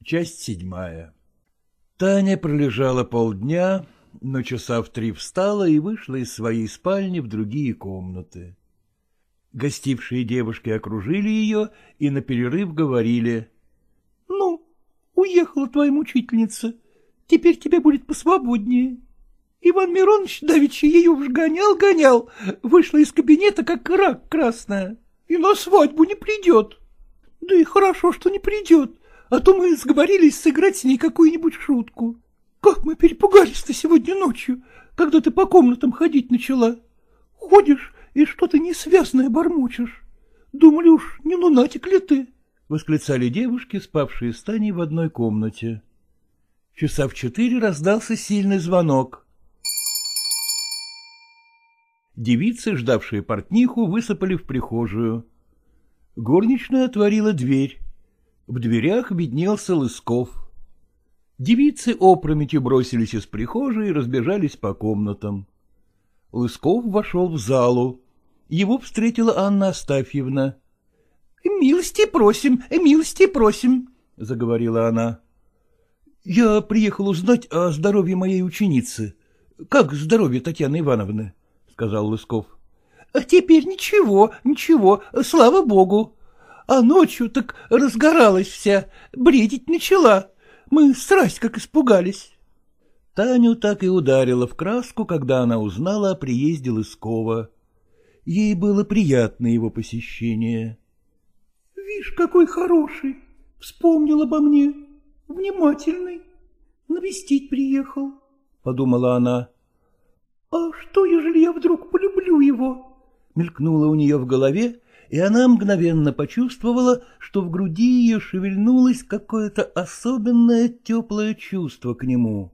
Часть 7. Таня пролежала полдня, но часа в 3 встала и вышла из своей спальни в другие комнаты. Гостившие девушки окружили ее и на перерыв говорили: — Ну, уехала твоя мучительница, теперь тебе будет посвободнее. Иван Миронович давеча ее уж гонял, вышла из кабинета, как рак красная, и на свадьбу не придет. Да и хорошо, что не придет, а то мы сговорились сыграть с ней какую-нибудь шутку. Как мы перепугались-то сегодня ночью, когда ты по комнатам ходить начала. Ходишь и что-то несвязное бормочешь. Думали уж, не лунатик ли ты? — восклицали девушки, спавшие с Таней в одной комнате. Часа в 4 раздался сильный звонок. Девицы, ждавшие портниху, высыпали в прихожую. Горничная отворила дверь. В дверях виднелся Лысков. Девицы опрометью бросились из прихожей и разбежались по комнатам. Лысков вошел в залу. Его встретила Анна Астафьевна. — Милости просим, — заговорила она. — Я приехал узнать о здоровье моей ученицы. Как здоровье Татьяны Ивановны? — сказал Лысков. — Теперь ничего, слава богу. А ночью так разгоралась вся, бредить начала. Мы страсть как испугались. Таню так и ударило в краску, когда она узнала о приезде Лыскова. Ей было приятно его посещение. — Вишь, какой хороший, вспомнил обо мне, внимательный, навестить приехал, — подумала она. — А что, ежели я вдруг полюблю его? — мелькнуло у нее в голове, и она мгновенно почувствовала, что в груди ее шевельнулось какое-то особенное теплое чувство к нему.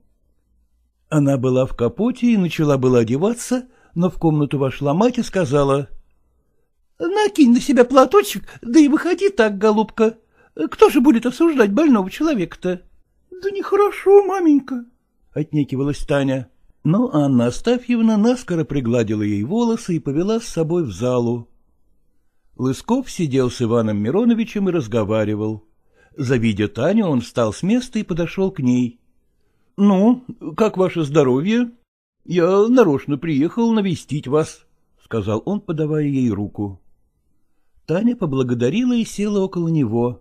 Она была в капоте и начала было одеваться, но в комнату вошла мать и сказала: — Накинь на себя платочек, да и выходи так, голубка. Кто же будет осуждать больного человека-то? — Да нехорошо, маменька, — отнекивалась Таня. Но Анна Астафьевна наскоро пригладила ей волосы и повела с собой в залу. Лысков сидел с Иваном Мироновичем и разговаривал. Завидя Таню, он встал с места и подошел к ней. — Ну, как ваше здоровье? Я нарочно приехал навестить вас, — сказал он, подавая ей руку. Таня поблагодарила и села около него.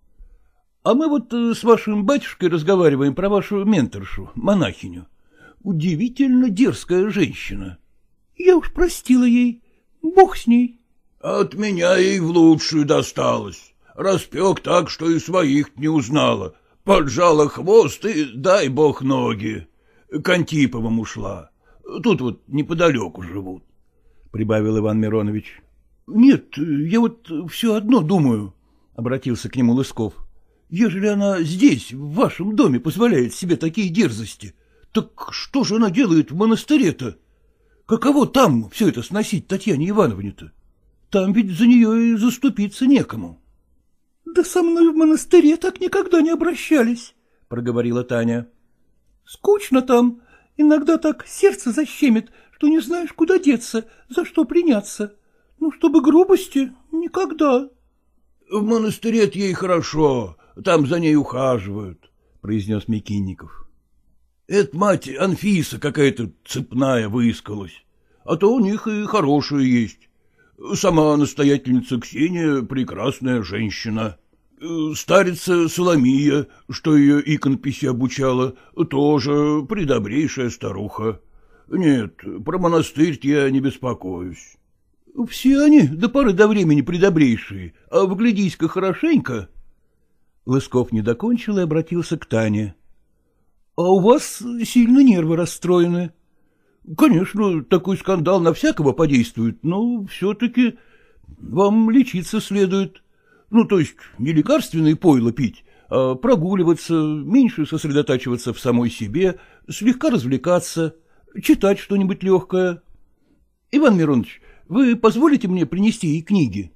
— А мы вот с вашим батюшкой разговариваем про вашу менторшу, монахиню. Удивительно дерзкая женщина. — Я уж простила ей, бог с ней. — От меня ей в лучшую досталось. Распек так, что и своих не узнала. Поджала хвост и дай бог ноги. К Антиповым ушла. Тут вот неподалеку живут, — прибавил Иван Миронович. — Нет, я вот все одно думаю, — обратился к нему Лысков. — Ежели она здесь, в вашем доме, позволяет себе такие дерзости, так что же она делает в монастыре-то? Каково там все это сносить Татьяне Ивановне-то? Там ведь за нее и заступиться некому. — Да со мной в монастыре так никогда не обращались, — проговорила Таня. — Скучно там, иногда так сердце защемит, что не знаешь, куда деться, за что приняться. Ну, чтобы грубости — никогда. — В монастыре-то ей хорошо, там за ней ухаживают, — произнес Микинников. — Это мать Анфиса какая-то цепная выискалась, а то у них и хорошая есть. Сама настоятельница Ксения — прекрасная женщина. Старица Соломия, что ее иконописи обучала, тоже предобрейшая старуха. Нет, про монастырь я не беспокоюсь. — Все они до поры до времени предобрейшие, а вглядись-ка хорошенько. Лысков не докончил и обратился к Тане. — А у вас сильно нервы расстроены. Конечно, такой скандал на всякого подействует, но все-таки вам лечиться следует. Ну, то есть не лекарственные пойла пить, а прогуливаться, меньше сосредотачиваться в самой себе, слегка развлекаться, читать что-нибудь легкое. Иван Миронович, вы позволите мне принести ей книги?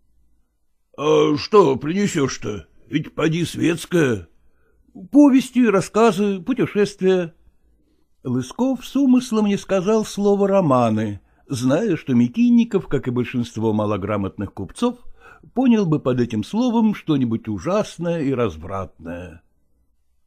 — А что принесешь-то? Ведь поди светская. — Повести, рассказы, путешествия. Лысков с умыслом не сказал слово «романы», зная, что Микинников, как и большинство малограмотных купцов, понял бы под этим словом что-нибудь ужасное и развратное.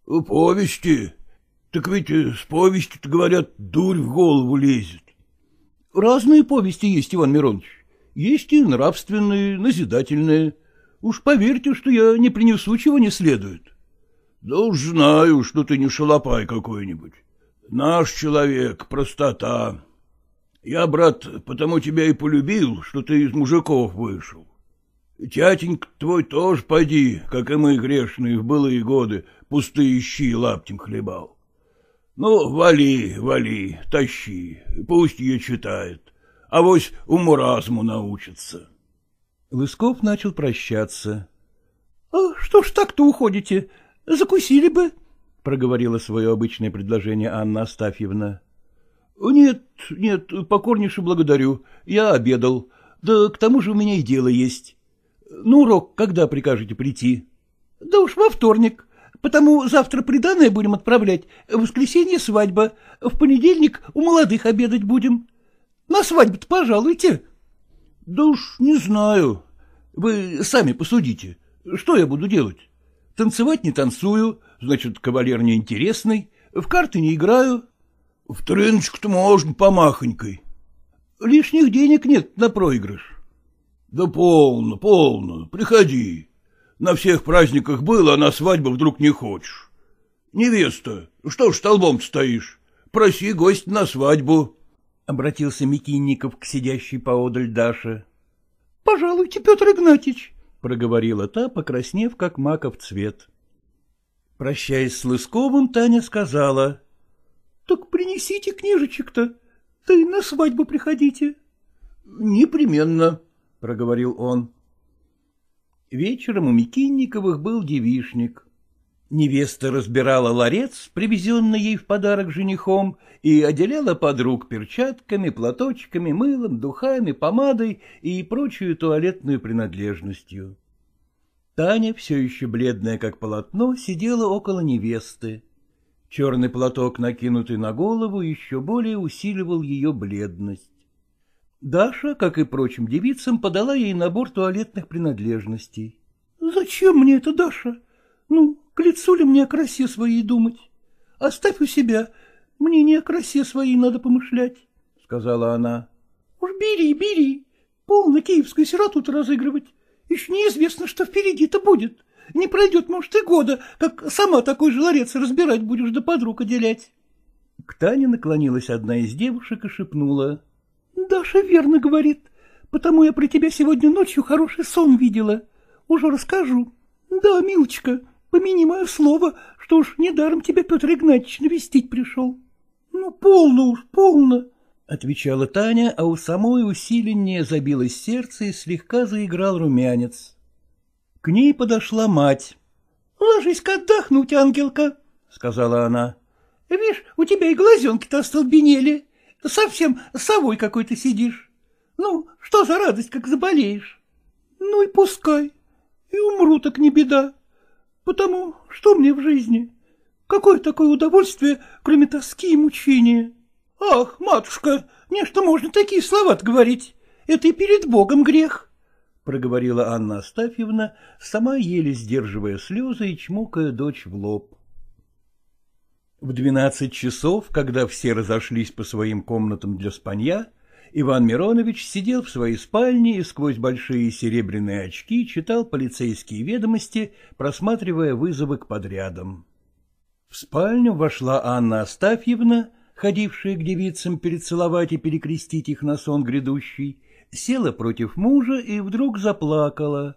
— Повести. Так ведь с повести-то, говорят, дурь в голову лезет. — Разные повести есть, Иван Миронович. Есть и нравственные, назидательные. Уж поверьте, что я не принесу, чего не следует. — Да уж знаю, что ты не шалопай какой-нибудь. Наш человек, простота. Я, брат, потому тебя и полюбил, что ты из мужиков вышел. Тятенька твой тоже поди, как и мы грешные в былые годы, пустые щи лаптем хлебал. Ну, вали, тащи, пусть ее читает, авось уму-разуму научится. Лысков начал прощаться. — Что ж так-то уходите? Закусили бы, — проговорила свое обычное предложение Анна Астафьевна. — Нет, покорнейше благодарю, я обедал, да к тому же у меня и дело есть. На урок когда прикажете прийти? — Да уж во вторник, потому завтра приданое будем отправлять, в воскресенье свадьба, в понедельник у молодых обедать будем. На свадьбу-то пожалуйте. — Да уж не знаю. Вы сами посудите, что я буду делать? Танцевать не танцую, значит, кавалер неинтересный, в карты не играю. — В трыночку-то можно помахонькой. — Лишних денег нет на проигрыш. — Да полно, приходи. На всех праздниках было, а на свадьбу вдруг не хочешь. Невеста, что ж столбом стоишь? Проси гость на свадьбу. — обратился Микинников к сидящей поодаль Даше. — Пожалуйте, Петр Игнатьич, — проговорила та, покраснев, как маков цвет. Прощаясь с Лысковым, Таня сказала: — Так принесите книжечек-то, да и на свадьбу приходите. — Непременно, — проговорил он. Вечером у Микинниковых был девичник. Невеста разбирала ларец, привезенный ей в подарок женихом, и отделяла подруг перчатками, платочками, мылом, духами, помадой и прочую туалетную принадлежностью. Таня, все еще бледная как полотно, сидела около невесты. Черный платок, накинутый на голову, еще более усиливал ее бледность. Даша, как и прочим девицам, подала ей набор туалетных принадлежностей. — Зачем мне это, Даша? Ну, к лицу ли мне о красе своей думать? Оставь у себя, мне не о красе своей надо помышлять, — сказала она. — Уж бери, полно киевскую сироту-то разыгрывать. Еще неизвестно, что впереди-то будет. Не пройдет, может, и года, как сама такой же ларец разбирать будешь да подруг отделять. К Тане наклонилась одна из девушек и шепнула: — Даша верно говорит, потому я про тебя сегодня ночью хороший сон видела. Уже расскажу. Да, милочка, помяни мое слово, что уж недаром тебя Петр Игнатьевич навестить пришел. — Ну, полно, — отвечала Таня, а у самой усиленнее забилось сердце и слегка заиграл румянец. К ней подошла мать. — Ложись-ка отдохнуть, ангелка, — сказала она. — Видишь, у тебя и глазенки-то остолбенели. Совсем совой какой-то сидишь. Ну, что за радость, как заболеешь? Ну и пускай. И умру, так не беда. Потому что мне в жизни? Какое такое удовольствие, кроме тоски и мучения? Ах, матушка, нечто можно такие слова-то говорить. Это и перед Богом грех, — проговорила Анна Астафьевна, сама еле сдерживая слезы и чмокая дочь в лоб. В 12 часов, когда все разошлись по своим комнатам для спанья, Иван Миронович сидел в своей спальне и сквозь большие серебряные очки читал полицейские ведомости, просматривая вызовы к подрядам. В спальню вошла Анна Астафьевна, ходившая к девицам перецеловать и перекрестить их на сон грядущий, села против мужа и вдруг заплакала.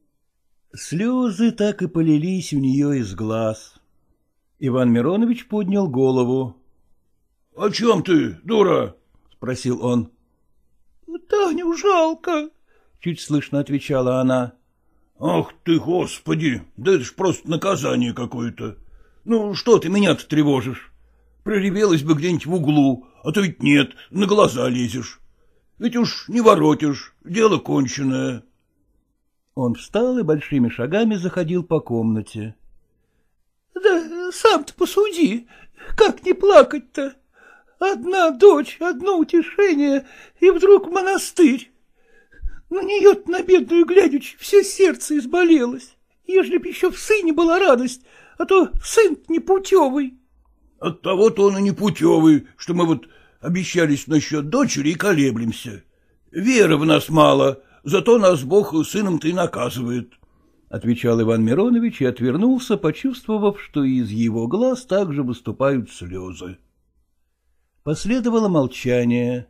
Слезы так и полились у нее из глаз. Иван Миронович поднял голову. — О чем ты, дура? — спросил он. — Таню жалко, — чуть слышно отвечала она. — Ах ты, Господи, да это ж просто наказание какое-то. Ну, что ты меня-то тревожишь? Проревелась бы где-нибудь в углу, а то ведь нет, на глаза лезешь. Ведь уж не воротишь, дело конченое. Он встал и большими шагами заходил по комнате. — Да сам-то посуди, как не плакать-то? Одна дочь, одно утешение, и вдруг монастырь. На нее-то, на бедную глядячи, все сердце изболелось. Ежели б еще в сыне была радость, а то сын непутевый. — Оттого-то он и непутевый, что мы вот обещались насчет дочери и колеблемся. Веры в нас мало, зато нас Бог сыном-то и наказывает, — отвечал Иван Миронович и отвернулся, почувствовав, что из его глаз также выступают слезы. Последовало молчание.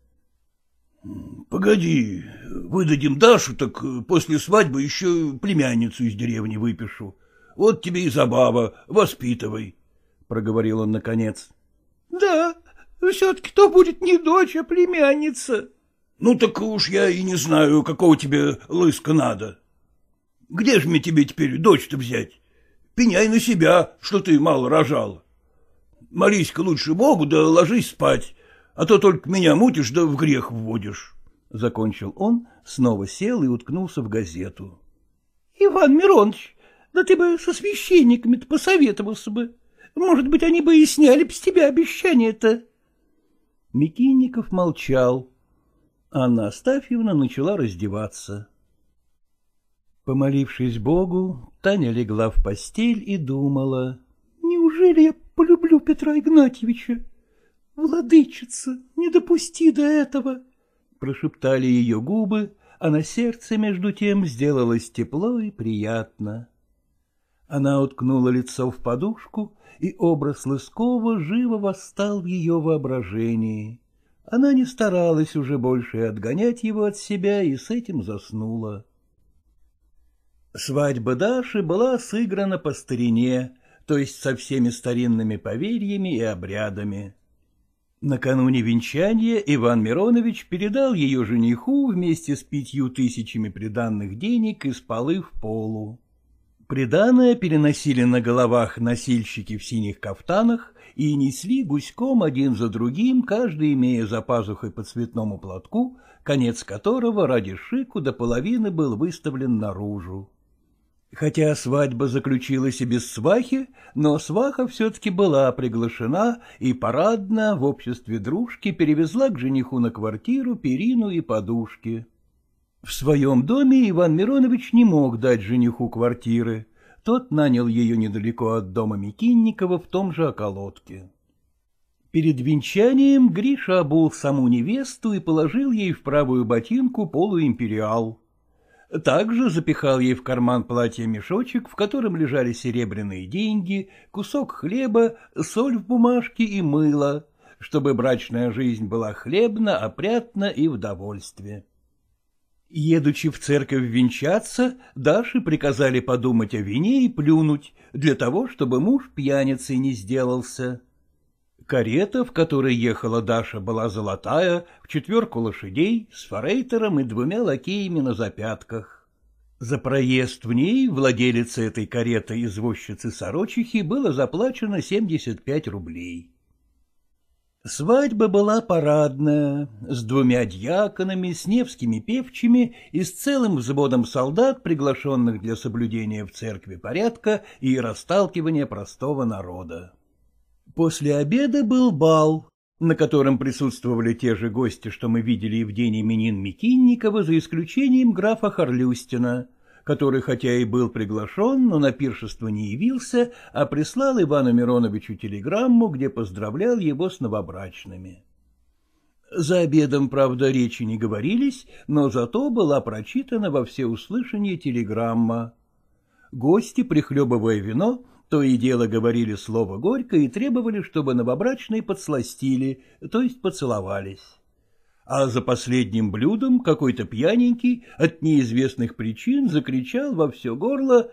— Погоди, выдадим Дашу, так после свадьбы еще племянницу из деревни выпишу. Вот тебе и забава, воспитывай, — проговорил он наконец. — Да, все-таки то будет не дочь, а племянница. — Ну так уж я и не знаю, какого тебе лыска надо. Где же мне тебе теперь дочь-то взять? Пеняй на себя, что ты мало рожал. Молись-ка лучше Богу, да ложись спать, а то только меня мутишь, да в грех вводишь. Закончил он, снова сел и уткнулся в газету. — Иван Миронович, да ты бы со священниками-то посоветовался бы. Может быть, они бы и сняли б с тебя обещание-то. Микинников молчал. Анна Астафьевна начала раздеваться. Помолившись Богу, Таня легла в постель и думала. — Неужели я полюблю Петра Игнатьевича? Владычица, не допусти до этого! — прошептали ее губы, а на сердце между тем сделалось тепло и приятно. Она уткнула лицо в подушку, и образ Лыскова живо восстал в ее воображении. Она не старалась уже больше отгонять его от себя и с этим заснула. Свадьба Даши была сыграна по старине, то есть со всеми старинными поверьями и обрядами. Накануне венчания Иван Миронович передал ее жениху вместе с 5000 приданных денег из полы в полу. Приданое переносили на головах носильщики в синих кафтанах и несли гуськом один за другим, каждый имея за пазухой по цветному платку, конец которого ради шику до половины был выставлен наружу. Хотя свадьба заключилась и без свахи, но сваха все-таки была приглашена и парадно в обществе дружки перевезла к жениху на квартиру перину и подушки. В своем доме Иван Миронович не мог дать жениху квартиры. Тот нанял ее недалеко от дома Микинникова в том же околотке. Перед венчанием Гриша обул саму невесту и положил ей в правую ботинку полуимпериал. Также запихал ей в карман платья мешочек, в котором лежали серебряные деньги, кусок хлеба, соль в бумажке и мыло, чтобы брачная жизнь была хлебна, опрятна и в довольстве. Едучи в церковь венчаться, Даше приказали подумать о вине и плюнуть, для того, чтобы муж пьяницей не сделался. Карета, в которой ехала Даша, была золотая, в 4 лошадей, с форейтером и 2 лакеями на запятках. За проезд в ней владелице этой кареты, извозчицы Сорочихи, было заплачено 75 рублей. Свадьба была парадная, с 2 дьяконами, с невскими певчими и с целым взводом солдат, приглашенных для соблюдения в церкви порядка и расталкивания простого народа. После обеда был бал, на котором присутствовали те же гости, что мы видели и в день именин Микинникова, за исключением графа Харлюстина, который хотя и был приглашен, но на пиршество не явился, а прислал Ивану Мироновичу телеграмму, где поздравлял его с новобрачными. За обедом, правда, речи не говорились, но зато была прочитана во всеуслышание телеграмма. Гости, прихлебывая вино, то и дело говорили слово горько и требовали, чтобы новобрачные подсластили, то есть поцеловались. А за последним блюдом какой-то пьяненький от неизвестных причин закричал во все горло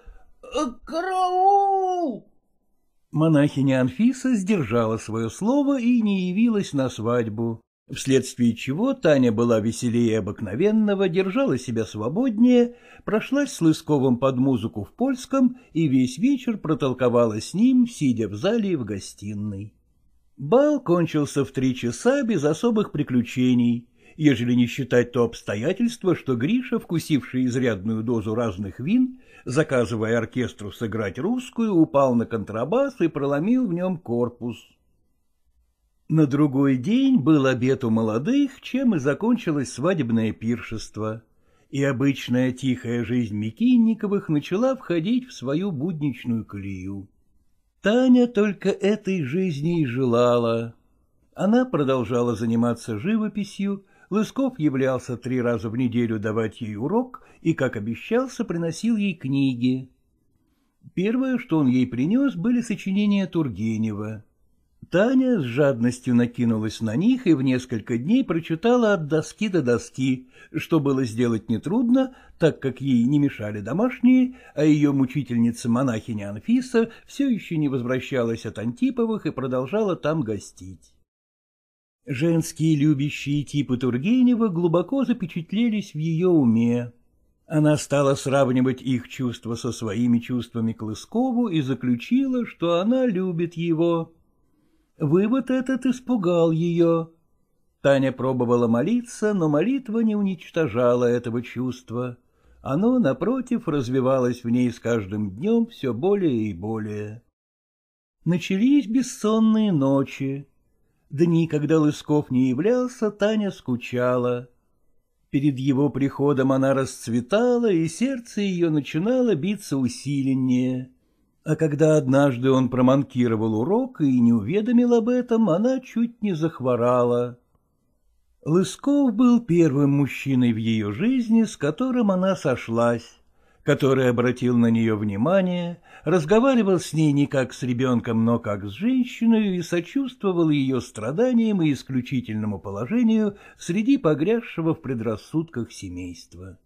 «Караул!». Монахиня Анфиса сдержала свое слово и не явилась на свадьбу, вследствие чего Таня была веселее обыкновенного, держала себя свободнее, прошлась с Лысковым под музыку в польском и весь вечер протолковала с ним, сидя в зале и в гостиной. Бал кончился в 3 часа без особых приключений, ежели не считать то обстоятельство, что Гриша, вкусивший изрядную дозу разных вин, заказывая оркестру сыграть русскую, упал на контрабас и проломил в нем корпус. На другой день был обед у молодых, чем и закончилось свадебное пиршество, и обычная тихая жизнь Микинниковых начала входить в свою будничную колею. Таня только этой жизни и желала. Она продолжала заниматься живописью, Лысков являлся 3 раза в неделю давать ей урок и, как обещался, приносил ей книги. Первое, что он ей принес, были сочинения Тургенева. Таня с жадностью накинулась на них и в несколько дней прочитала от доски до доски, что было сделать нетрудно, так как ей не мешали домашние, а ее мучительница-монахиня Анфиса все еще не возвращалась от Антиповых и продолжала там гостить. Женские любящие типы Тургенева глубоко запечатлелись в ее уме. Она стала сравнивать их чувства со своими чувствами к Лыскову и заключила, что она любит его. Вывод этот испугал ее. Таня пробовала молиться, но молитва не уничтожала этого чувства. Оно, напротив, развивалось в ней с каждым днем все более и более. Начались бессонные ночи. Дни, когда Лысков не являлся, Таня скучала. Перед его приходом она расцветала, и сердце ее начинало биться усиленнее. А когда однажды он проманкировал урок и не уведомил об этом, она чуть не захворала. Лысков был первым мужчиной в ее жизни, с которым она сошлась, который обратил на нее внимание, разговаривал с ней не как с ребенком, но как с женщиной и сочувствовал ее страданиям и исключительному положению среди погрязшего в предрассудках семейства.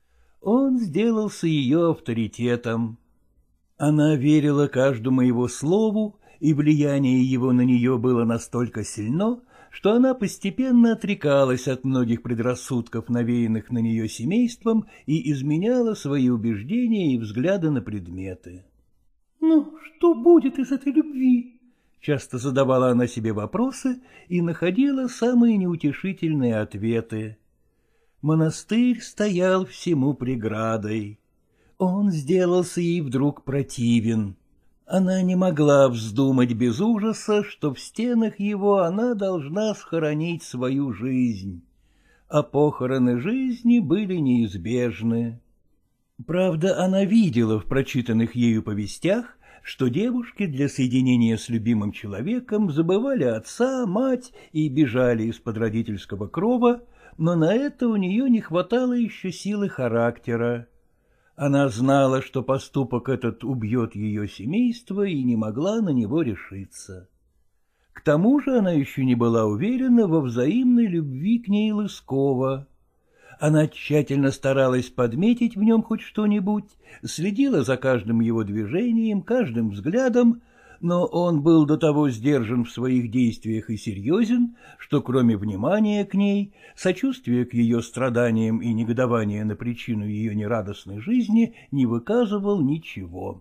Он сделался ее авторитетом. Она верила каждому его слову, и влияние его на нее было настолько сильно, что она постепенно отрекалась от многих предрассудков, навеянных на нее семейством, и изменяла свои убеждения и взгляды на предметы. «Ну, что будет из этой любви?» Часто задавала она себе вопросы и находила самые неутешительные ответы. Монастырь стоял всему преградой. Он сделался ей вдруг противен. Она не могла вздумать без ужаса, что в стенах его она должна схоронить свою жизнь, а похороны жизни были неизбежны. Правда, она видела в прочитанных ею повестях, что девушки для соединения с любимым человеком забывали отца, мать и бежали из-под родительского крова, но на это у нее не хватало еще силы характера. Она знала, что поступок этот убьет ее семейство, и не могла на него решиться. К тому же она еще не была уверена во взаимной любви к ней Лыскова. Она тщательно старалась подметить в нем хоть что-нибудь, следила за каждым его движением, каждым взглядом, но он был до того сдержан в своих действиях и серьезен, что кроме внимания к ней, сочувствия к ее страданиям и негодования на причину ее нерадостной жизни не выказывал ничего.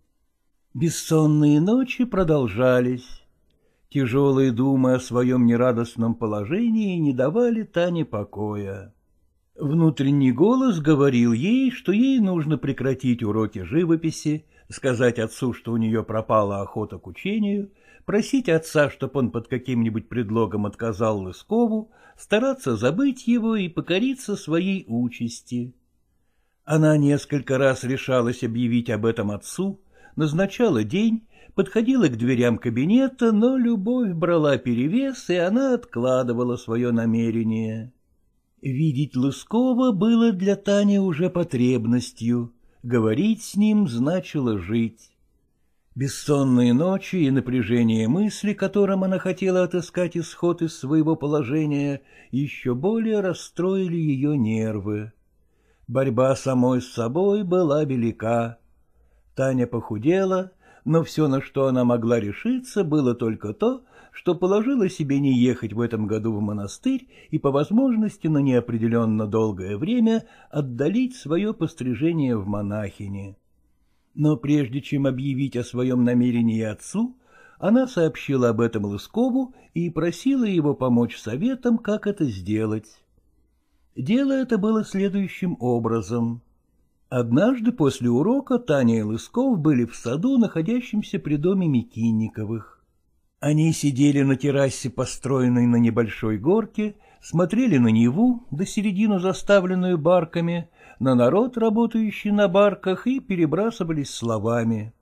Бессонные ночи продолжались. Тяжелые думы о своем нерадостном положении не давали Тане покоя. Внутренний голос говорил ей, что ей нужно прекратить уроки живописи, сказать отцу, что у нее пропала охота к учению, просить отца, чтоб он под каким-нибудь предлогом отказал Лыскову, стараться забыть его и покориться своей участи. Она несколько раз решалась объявить об этом отцу, назначала день, подходила к дверям кабинета, но любовь брала перевес, и она откладывала свое намерение. Видеть Лыскова было для Тани уже потребностью, говорить с ним значило жить. Бессонные ночи и напряжение мысли, которым она хотела отыскать исход из своего положения, еще более расстроили ее нервы. Борьба самой с собой была велика. Таня похудела, но все, на что она могла решиться, было только то, что положила себе не ехать в этом году в монастырь и по возможности на неопределенно долгое время отдалить свое пострижение в монахини. Но прежде чем объявить о своем намерении отцу, она сообщила об этом Лыскову и просила его помочь советом, как это сделать. Дело это было следующим образом. Однажды после урока Таня и Лысков были в саду, находящемся при доме Микинниковых. Они сидели на террасе, построенной на небольшой горке, смотрели на Неву, до середины заставленную барками, на народ, работающий на барках, и перебрасывались словами.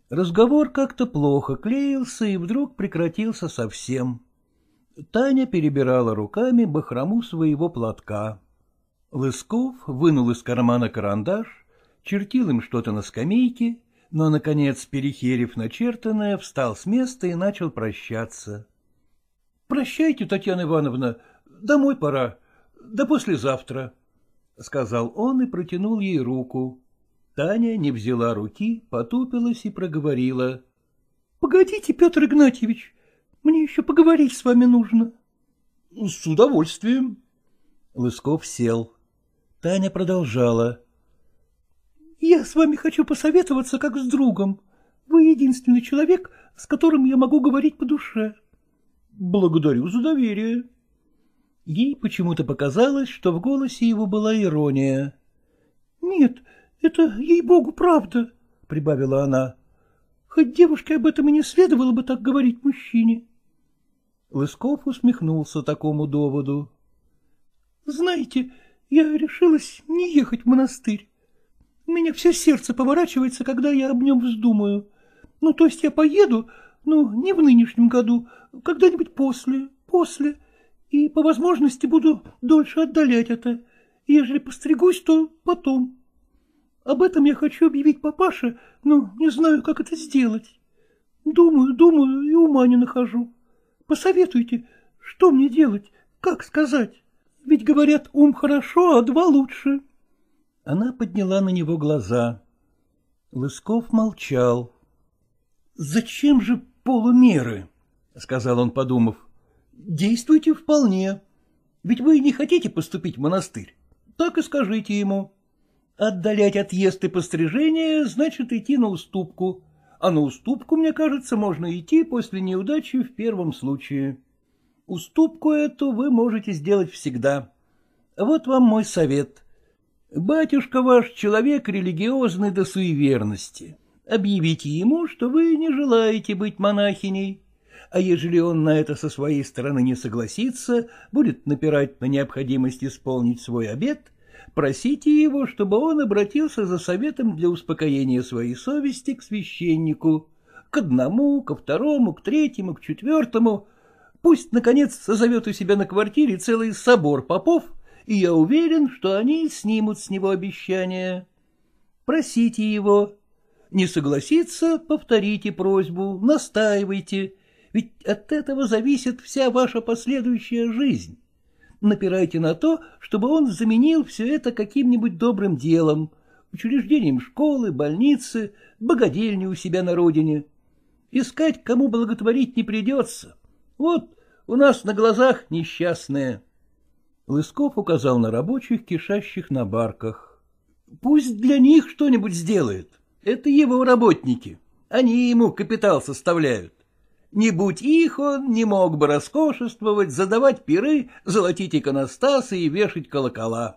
Разговор как-то плохо клеился и вдруг прекратился совсем. Таня перебирала руками бахрому своего платка. Лысков вынул из кармана карандаш, чертил им что-то на скамейке, но, наконец, перехерив начертанное, встал с места и начал прощаться. — Прощайте, Татьяна Ивановна, домой пора, до послезавтра, — сказал он и протянул ей руку. Таня не взяла руки, потупилась и проговорила. — Погодите, Петр Игнатьевич, мне еще поговорить с вами нужно. — С удовольствием. Лысков сел. Таня продолжала. — Я с вами хочу посоветоваться, как с другом. Вы единственный человек, с которым я могу говорить по душе. — Благодарю за доверие. Ей почему-то показалось, что в голосе его была ирония. — Нет, это, ей-богу, правда, — прибавила она. — Хоть девушке об этом и не следовало бы так говорить мужчине. Лысков усмехнулся такому доводу. — Знаете, я решилась не ехать в монастырь. У меня все сердце поворачивается, когда я об нем вздумаю. Ну, то есть я поеду, но не в нынешнем году, когда-нибудь после, и по возможности буду дольше отдалять это. Ежели постригусь, то потом. Об этом я хочу объявить папаше, но не знаю, как это сделать. Думаю и ума не нахожу. Посоветуйте, что мне делать, как сказать? Ведь, говорят, ум хорошо, а два лучше. Она подняла на него глаза. Лысков молчал. — Зачем же полумеры? — сказал он, подумав. — Действуйте вполне. Ведь вы не хотите поступить в монастырь. Так и скажите ему. Отдалять отъезд и пострижение значит идти на уступку. А на уступку, мне кажется, можно идти после неудачи в первом случае. Уступку эту вы можете сделать всегда. Вот вам мой совет. Батюшка ваш человек религиозный до суеверности. Объявите ему, что вы не желаете быть монахиней. А ежели он на это со своей стороны не согласится, будет напирать на необходимость исполнить свой обет, просите его, чтобы он обратился за советом для успокоения своей совести к священнику, к одному, ко второму, к третьему, к четвертому. Пусть, наконец, созовет у себя на квартире целый собор попов, и я уверен, что они снимут с него обещание. Просите его. Не согласится, повторите просьбу, настаивайте, ведь от этого зависит вся ваша последующая жизнь. Напирайте на то, чтобы он заменил все это каким-нибудь добрым делом, учреждением школы, больницы, богадельни у себя на родине. Искать, кому благотворить, не придется. Вот у нас на глазах несчастные. Лысков указал на рабочих, кишащих на барках. Пусть для них что-нибудь сделает. Это его работники. Они ему капитал составляют. Не будь их, он не мог бы роскошествовать, задавать пиры, золотить иконостасы и вешать колокола.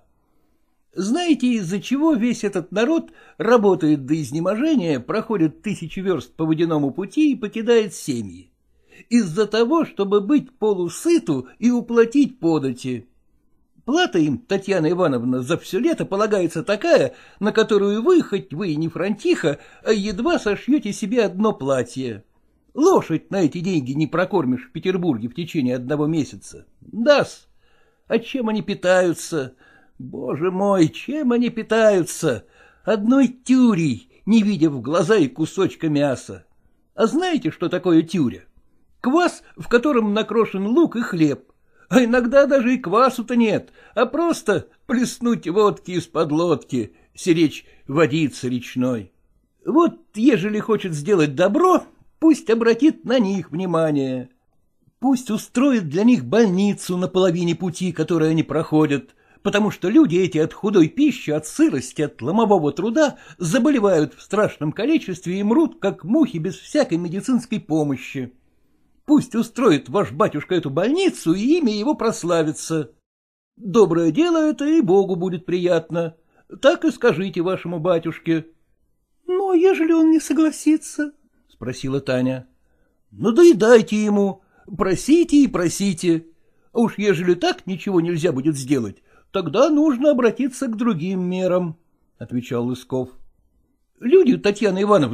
Знаете, из-за чего весь этот народ работает до изнеможения, проходит 1000 верст по водяному пути и покидает семьи? Из-за того, чтобы быть полусыту и уплатить подати. Плата им, Татьяна Ивановна, за все лето полагается такая, на которую вы, хоть вы и не франтиха, а едва сошьете себе одно платье. Лошадь на эти деньги не прокормишь в Петербурге в течение 1 месяца. Да-с. А чем они питаются? Боже мой, чем они питаются? Одной тюрей, не видя в глаза и кусочка мяса. А знаете, что такое тюря? Квас, в котором накрошен лук и хлеб. А иногда даже и квасу-то нет, а просто плеснуть водки из-под лодки, сиречь водицы речной. Вот, ежели хочет сделать добро, пусть обратит на них внимание. Пусть устроит для них больницу на половине пути, которую они проходят, потому что люди эти от худой пищи, от сырости, от ломового труда заболевают в страшном количестве и мрут, как мухи, без всякой медицинской помощи. Пусть устроит ваш батюшка эту больницу, и имя его прославится. Доброе дело это и Богу будет приятно. Так и скажите вашему батюшке. — Ну, ежели он не согласится? — спросила Таня. — Ну, да и дайте ему. Просите и просите. А уж ежели так ничего нельзя будет сделать, тогда нужно обратиться к другим мерам, — отвечал Лысков. — Люди, Татьяна Ивановна,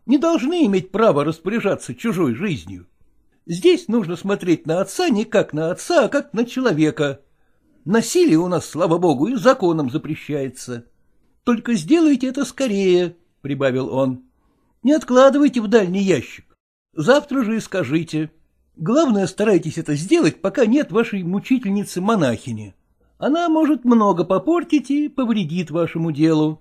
не должны иметь права распоряжаться чужой жизнью. Здесь нужно смотреть на отца не как на отца, а как на человека. Насилие у нас, слава богу, и законом запрещается. Только сделайте это скорее, — прибавил он. Не откладывайте в дальний ящик. Завтра же и скажите. Главное, старайтесь это сделать, пока нет вашей мучительницы-монахини. Она может много попортить и повредит вашему делу.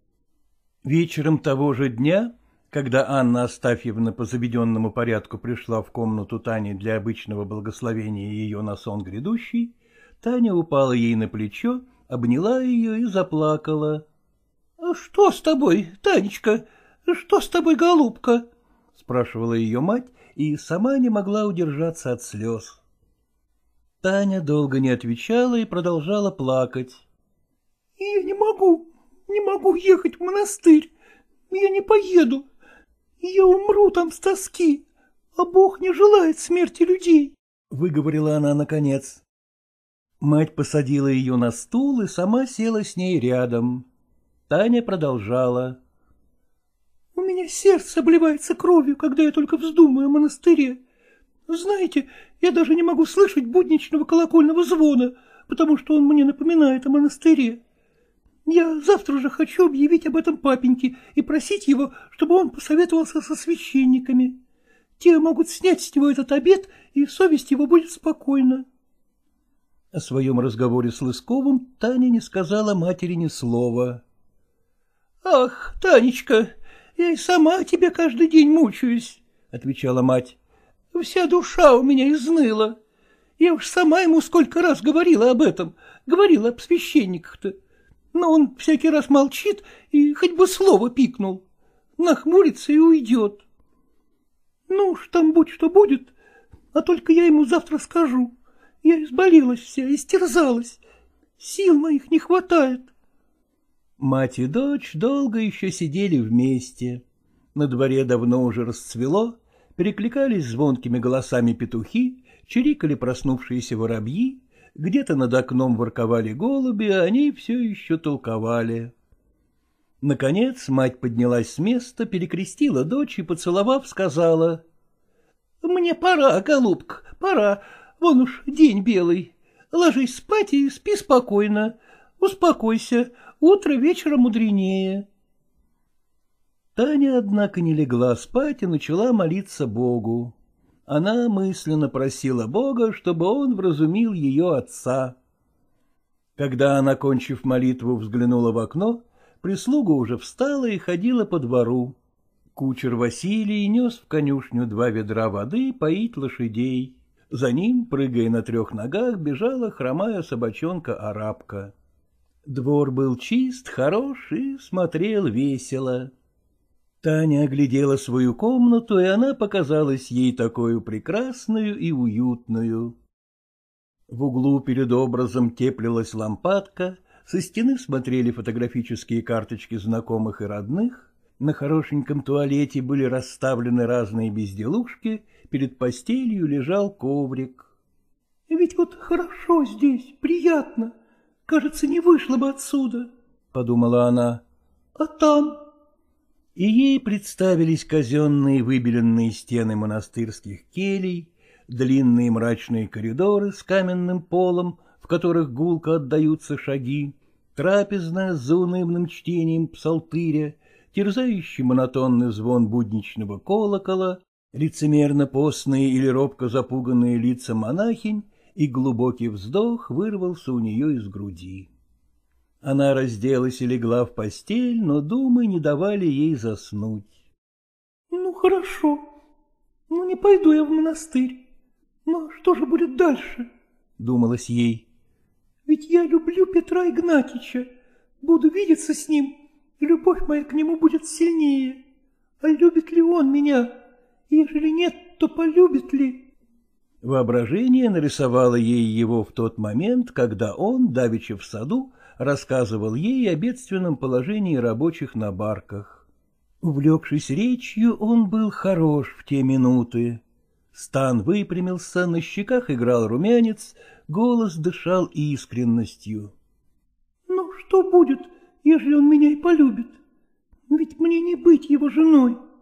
Вечером того же дня, когда Анна Астафьевна по заведенному порядку пришла в комнату Тани для обычного благословения ее на сон грядущий, Таня упала ей на плечо, обняла ее и заплакала. — Что с тобой, Танечка? Что с тобой, голубка? — спрашивала ее мать, и сама не могла удержаться от слез. Таня долго не отвечала и продолжала плакать. — Я не могу ехать в монастырь. Я не поеду. Я умру там с тоски, а Бог не желает смерти людей, — выговорила она наконец. Мать посадила ее на стул и сама села с ней рядом. Таня продолжала. — У меня сердце обливается кровью, когда я только вздумаю о монастыре. Знаете, я даже не могу слышать будничного колокольного звона, потому что он мне напоминает о монастыре. Я завтра же хочу объявить об этом папеньке и просить его, чтобы он посоветовался со священниками. Те могут снять с него этот обет, и совесть его будет спокойна. О своем разговоре с Лысковым Таня не сказала матери ни слова. — Ах, Танечка, я и сама тебе каждый день мучаюсь, — отвечала мать. — Вся душа у меня изныла. Я уж сама ему сколько раз говорила об этом, говорила об священниках-то. Но он всякий раз молчит и хоть бы слово пикнул. Нахмурится и уйдет. Ну уж там будь что будет, а только я ему завтра скажу. Я изболелась вся, истерзалась. Сил моих не хватает. Мать и дочь долго еще сидели вместе. На дворе давно уже расцвело, перекликались звонкими голосами петухи, чирикали проснувшиеся воробьи, где-то над окном ворковали голуби, а они все еще толковали. Наконец мать поднялась с места, перекрестила дочь и, поцеловав, сказала: — Мне пора, голубка, пора, вон уж день белый. Ложись спать и спи спокойно. Успокойся, утро вечера мудренее. Таня, однако, не легла спать и начала молиться Богу. Она мысленно просила Бога, чтобы он вразумил ее отца. Когда она, кончив молитву, взглянула в окно, прислуга уже встала и ходила по двору. Кучер Василий нес в конюшню 2 ведра воды поить лошадей. За ним, прыгая на 3 ногах, бежала хромая собачонка-арабка. Двор был чист, хорош и смотрел весело. Таня оглядела свою комнату, и она показалась ей такою прекрасную и уютную. В углу перед образом теплилась лампадка, со стены смотрели фотографические карточки знакомых и родных, на хорошеньком туалете были расставлены разные безделушки, перед постелью лежал коврик. — Ведь вот хорошо здесь, приятно, кажется, не вышла бы отсюда, — подумала она. — А там... И ей представились казенные выбеленные стены монастырских келий, длинные мрачные коридоры с каменным полом, в которых гулко отдаются шаги, трапезная с заунывным чтением псалтыря, терзающий монотонный звон будничного колокола, лицемерно постные или робко запуганные лица монахинь, и глубокий вздох вырвался у нее из груди. Она разделась и легла в постель, но думы не давали ей заснуть. — Ну, хорошо. Ну, не пойду я в монастырь. Но что же будет дальше? — думалось ей. — Ведь я люблю Петра Игнатьича. Буду видеться с ним, и любовь моя к нему будет сильнее. А любит ли он меня? Ежели нет, то полюбит ли? Воображение нарисовало ей его в тот момент, когда он, давеча в саду, рассказывал ей о бедственном положении рабочих на барках. Увлекшись речью, он был хорош в те минуты. Стан выпрямился, на щеках играл румянец, голос дышал искренностью. — Ну, что будет, ежели он меня и полюбит? Ведь мне не быть его женой.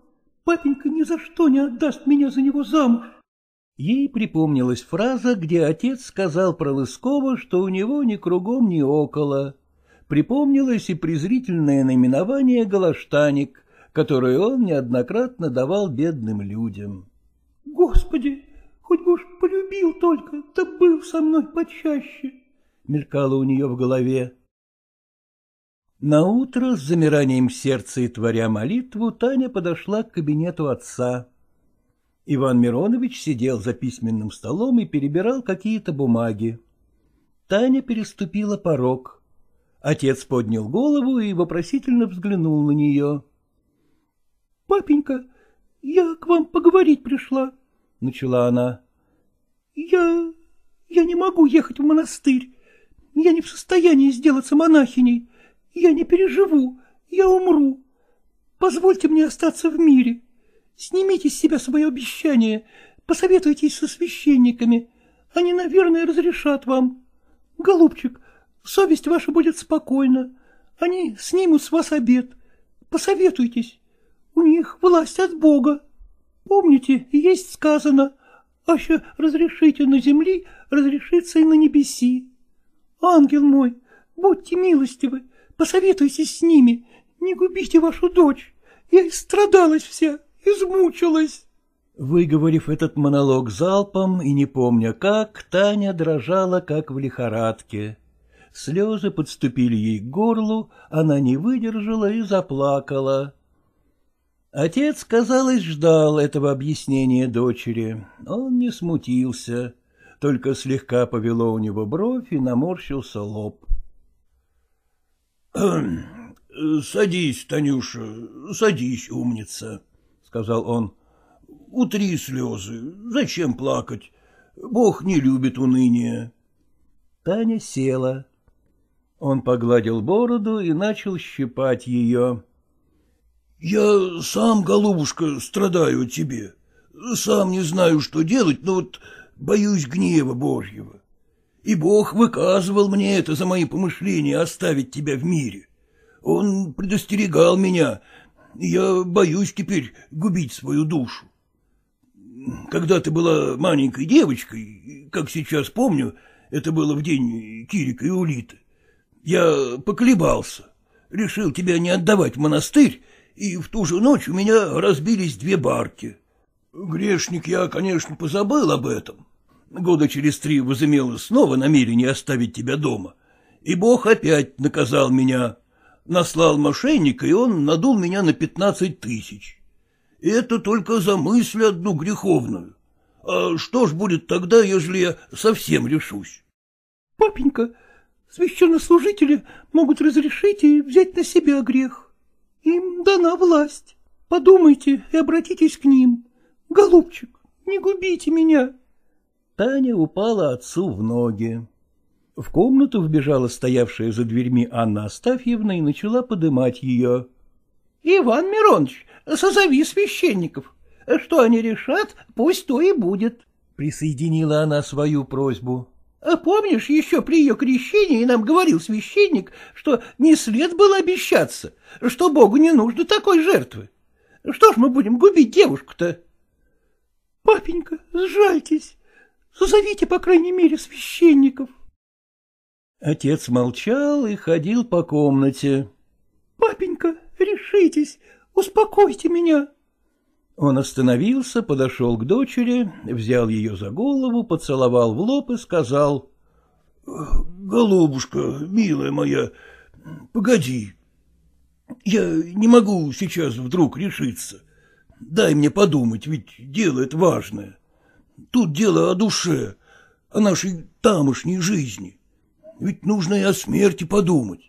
Папенька ни за что не отдаст меня за него замуж. Ей припомнилась фраза, где отец сказал про Лыскова, что у него ни кругом, ни около. Припомнилось и презрительное наименование «Голоштаник», которое он неоднократно давал бедным людям. — Господи, хоть бы уж полюбил только, да был со мной почаще! — мелькало у нее в голове. Наутро, с замиранием сердца и творя молитву, Таня подошла к кабинету отца. Иван Миронович сидел за письменным столом и перебирал какие-то бумаги. Таня переступила порог. Отец поднял голову и вопросительно взглянул на нее. — Папенька, я к вам поговорить пришла, — начала она. — Я не могу ехать в монастырь. Я не в состоянии сделаться монахиней. Я не переживу, я умру. Позвольте мне остаться в мире. Снимите с себя свое обещание, посоветуйтесь со священниками. Они, наверное, разрешат вам. Голубчик, совесть ваша будет спокойна. Они снимут с вас обет. Посоветуйтесь. У них власть от Бога. Помните, есть сказано, аще разрешите на земли, разрешится и на небеси. Ангел мой, будьте милостивы, посоветуйтесь с ними, не губите вашу дочь. Я истрадалась вся, измучилась. Выговорив этот монолог залпом и не помня как, Таня дрожала, как в лихорадке. Слезы подступили ей к горлу, она не выдержала и заплакала. Отец, казалось, ждал этого объяснения дочери. Он не смутился, только слегка повело у него бровь и наморщился лоб. — Садись, Танюша, садись, умница, — сказал он. — Утри слезы, зачем плакать? Бог не любит уныния. Таня села. Он погладил бороду и начал щипать ее. — Я сам, голубушка, страдаю от тебе. Сам не знаю, что делать, но вот боюсь гнева Божьего. И Бог выказывал мне это за мои помышления оставить тебя в мире. Он предостерегал меня, и я боюсь теперь губить свою душу. Когда ты была маленькой девочкой, как сейчас помню, это было в день Кирика и Улиты, я поколебался, решил тебя не отдавать в монастырь, и в ту же ночь у меня разбились 2 барки. Грешник я, конечно, позабыл об этом. Года через 3 возымел снова намерение оставить тебя дома, и Бог опять наказал меня, наслал мошенника, и он надул меня на 15 000. Это только за мысль одну греховную. А что ж будет тогда, ежели я совсем решусь? — Папенька, священнослужители могут разрешить и взять на себя грех. Им дана власть. Подумайте и обратитесь к ним. Голубчик, не губите меня. Таня упала отцу в ноги. В комнату вбежала стоявшая за дверьми Анна Астафьевна и начала подымать ее. — Иван Миронович, созови священников. Что они решат, пусть то и будет, — присоединила она свою просьбу. — Помнишь, еще при ее крещении нам говорил священник, что не след было обещаться, что Богу не нужно такой жертвы. Что ж мы будем губить девушку-то? — Папенька, сжальтесь, созовите, по крайней мере, священников. Отец молчал и ходил по комнате. — Папенька, решитесь, успокойте меня. Он остановился, подошел к дочери, взял ее за голову, поцеловал в лоб и сказал: — Голубушка, милая моя, погоди. Я не могу сейчас вдруг решиться. Дай мне подумать, ведь дело это важное. Тут дело о душе, о нашей тамошней жизни. Ведь нужно и о смерти подумать.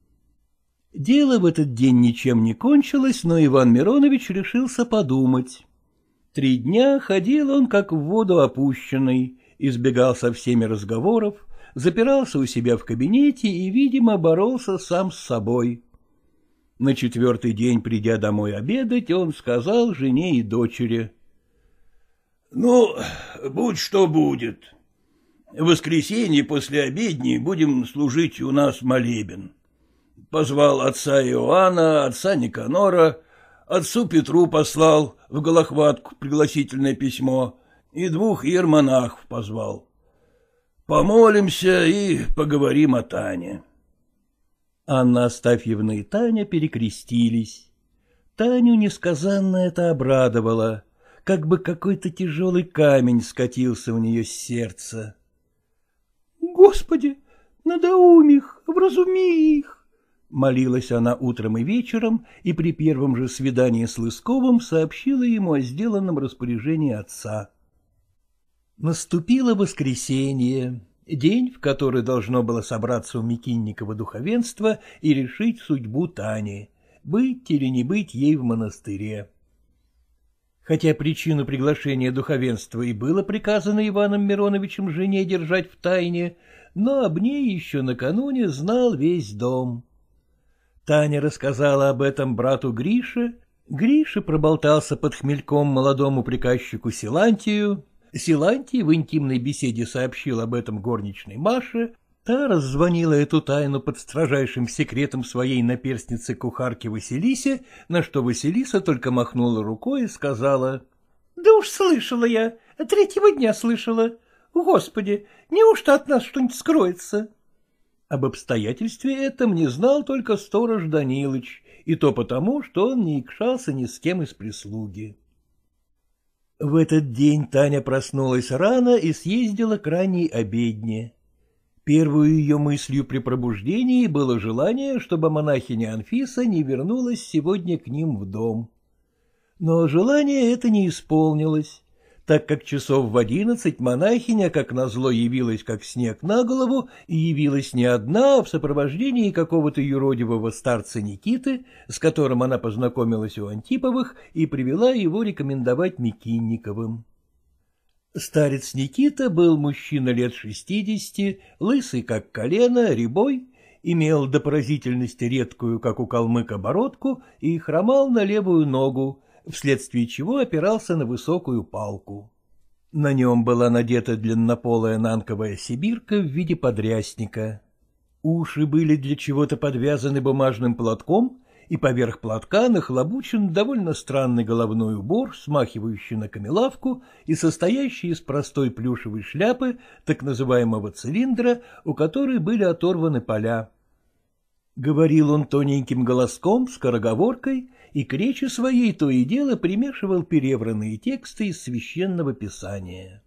Дело в этот день ничем не кончилось, но Иван Миронович решился подумать. 3 дня ходил он как в воду опущенный, избегал со всеми разговоров, запирался у себя в кабинете и, видимо, боролся сам с собой. На 4-й день, придя домой обедать, он сказал жене и дочери: — Ну, будь что будет. В воскресенье после обедни будем служить у нас молебен. Позвал отца Иоанна, отца Никанора, отцу Петру послал в Голохватку пригласительное письмо и 2 иеромонахов позвал. Помолимся и поговорим о Тане. Анна Астафьевна и Таня перекрестились. Таню несказанно это обрадовало, как бы какой-то тяжелый камень скатился у нее с сердца. — Господи, надоуми их, вразуми их! — молилась она утром и вечером, и при первом же свидании с Лысковым сообщила ему о сделанном распоряжении отца. Наступило воскресенье, день, в который должно было собраться у Микинникова духовенство и решить судьбу Тани, быть или не быть ей в монастыре. Хотя причину приглашения духовенства и было приказано Иваном Мироновичем жене держать в тайне, но об ней еще накануне знал весь дом. Таня рассказала об этом брату Грише, Гриша проболтался под хмельком молодому приказчику Силантию, Силантий в интимной беседе сообщил об этом горничной Маше, та раззвонила эту тайну под строжайшим секретом своей наперстнице-кухарке Василисе, на что Василиса только махнула рукой и сказала: — Да уж слышала я, 3-го дня слышала. Господи, неужто от нас что-нибудь скроется? Об обстоятельстве этом не знал только сторож Данилыч, и то потому, что он не икшался ни с кем из прислуги. В этот день Таня проснулась рано и съездила к ранней обедне. Первую ее мыслью при пробуждении было желание, чтобы монахиня Анфиса не вернулась сегодня к ним в дом. Но желание это не исполнилось, так как часов в 11 монахиня, как назло, явилась как снег на голову, и явилась не одна, а в сопровождении какого-то юродивого старца Никиты, с которым она познакомилась у Антиповых и привела его рекомендовать Микинниковым. Старец Никита был мужчина лет 60, лысый как колено, рябой, имел до поразительности редкую, как у калмыка, бородку и хромал на левую ногу, вследствие чего опирался на высокую палку. На нем была надета длиннополая нанковая сибирка в виде подрясника. Уши были для чего-то подвязаны бумажным платком, и поверх платка нахлобучен довольно странный головной убор, смахивающий на камелавку и состоящий из простой плюшевой шляпы, так называемого цилиндра, у которой были оторваны поля. Говорил он тоненьким голоском, скороговоркой, и к речи своей то и дело примешивал перевранные тексты из священного писания.